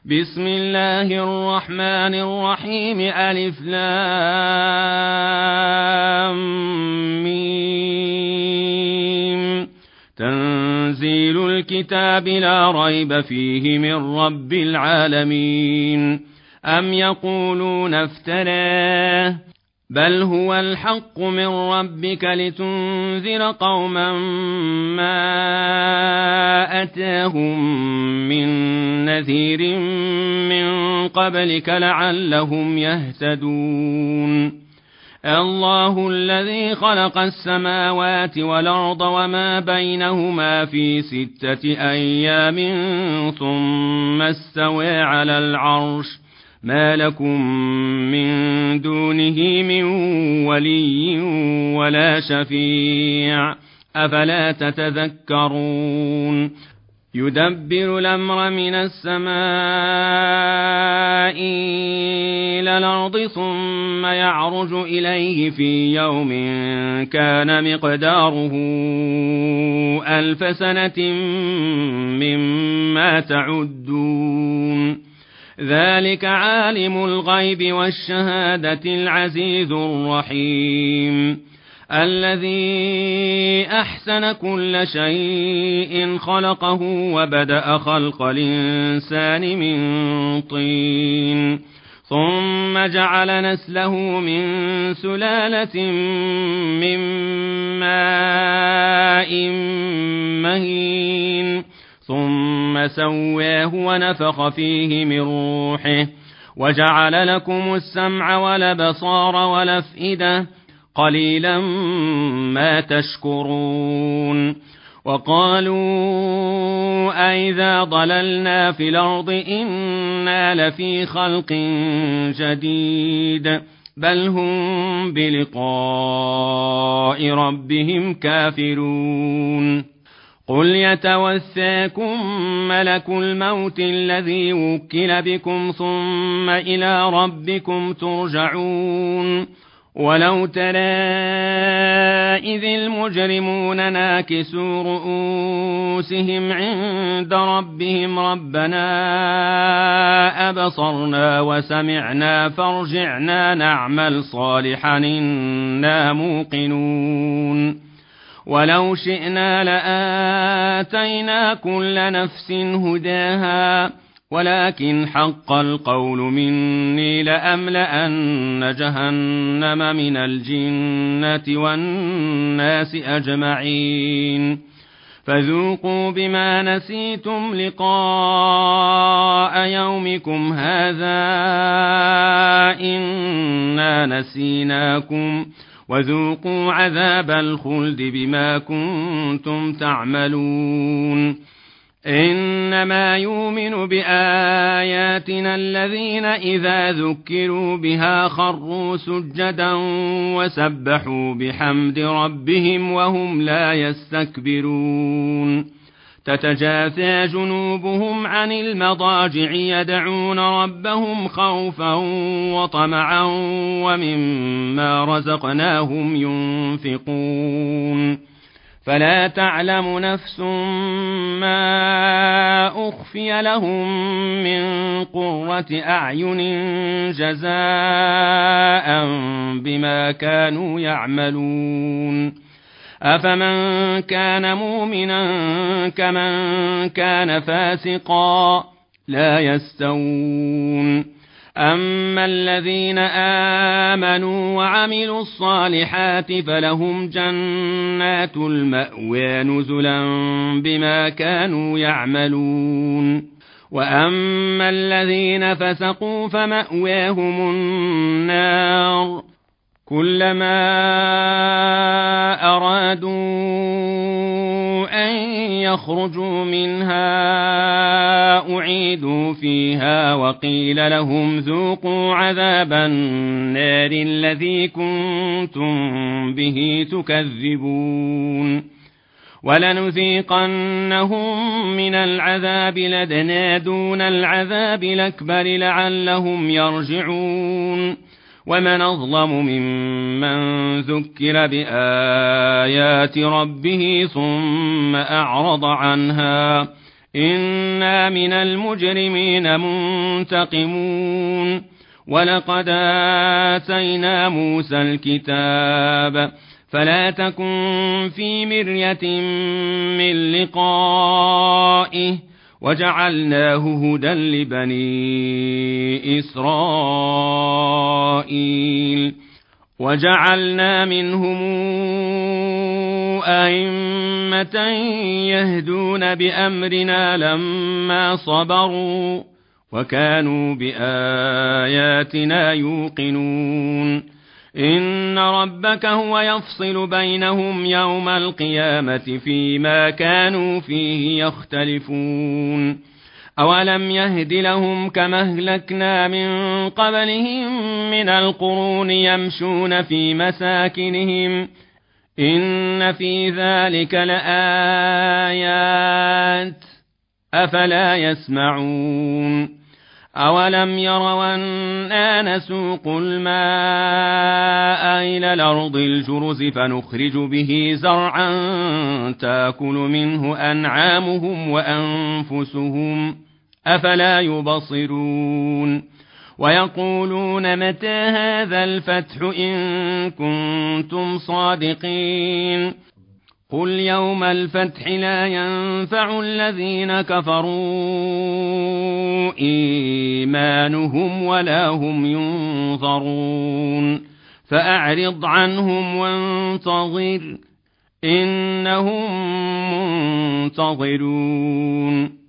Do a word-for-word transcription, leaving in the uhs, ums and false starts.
بسم الله الرحمن الرحيم ألف لام ميم تنزيل الكتاب لا ريب فيه من رب العالمين أم يقولون افتراه بل هو الحق من ربك لتنذر قوما ما أتاهم من نذير من قبلك لعلهم يهتدون الله الذي خلق السماوات والأرض وما بينهما في ستة أيام ثم استوى على العرش ما لكم من دونه من ولي ولا شفيع أفلا تتذكرون يدبر الأمر من السماء إلى الأرض ثم يعرج إليه في يوم كان مقداره ألف سنة مما تعدون ذلك عالم الغيب والشهادة العزيز الرحيم الذي أحسن كل شيء خلقه وبدأ خلق الإنسان من طين ثم جعل نسله من سلالة من ماء مهين ثم سواه ونفخ فيه من روحه وجعل لكم السمع والأبصار والأفئدة قليلا ما تشكرون وقالوا أئذا ضللنا في الأرض إنا لفي خلق جديد بل هم بلقاء ربهم كافرون قل يتوفاكم ملك الموت الذي وكل بكم ثم إلى ربكم ترجعون ولو ترى إذ المجرمون ناكسوا رؤوسهم عند ربهم ربنا أبصرنا وسمعنا فارجعنا نعمل صالحا إنا موقنون ولو شئنا لآتينا كل نفس هداها ولكن حق القول مني لأملأن جهنم من الجنة والناس أجمعين فذوقوا بما نسيتم لقاء يومكم هذا إنا نسيناكم وذوقوا عذاب الخلد بما كنتم تعملون إنما يؤمن بآياتنا الذين إذا ذكروا بها خروا سجدا وسبحوا بحمد ربهم وهم لا يستكبرون تتجافى جنوبهم عن المضاجع يدعون ربهم خوفا وطمعا ومما رزقناهم ينفقون فلا تعلم نفس ما أخفي لهم من قرة أعين جزاء بما كانوا يعملون أفمن كان مؤمنا كمن كان فاسقا لا يستوون أما الذين آمنوا وعملوا الصالحات فلهم جنات المأوى نزلا بما كانوا يعملون وأما الذين فسقوا فمأواهم النار كلما أرادوا أن يخرجوا منها أعيدوا فيها وقيل لهم ذوقوا عذاب النار الذي كنتم به تكذبون ولنذيقنهم من العذاب الأدنى دون العذاب الأكبر لعلهم يرجعون ومن أظلم ممن ذكر بآيات ربه ثم أعرض عنها إنا من المجرمين منتقمون ولقد آتينا موسى الكتاب فلا تكن في مرية من لقائه وجعلناه هدى لبني إسرائيل وجعلنا منهم أئمة يهدون بأمرنا لما صبروا وكانوا بآياتنا يوقنون إن ربك هو يفصل بينهم يوم القيامة فيما كانوا فيه يختلفون أولم يهد لهم كما أهلكنا من قبلهم من القرون يمشون في مساكنهم إن في ذلك لآيات أفلا يسمعون أولم يروا أنا نسوق الماء إلى الأرض الجرز فنخرج به زرعا تأكل منه أنعامهم وأنفسهم أفلا يبصرون ويقولون متى هذا الفتح إن كنتم صادقين قل يوم الفتح لا ينفع الذين كفروا إيمانهم ولا هم ينظرون فأعرض عنهم وانتظر إنهم منتظرون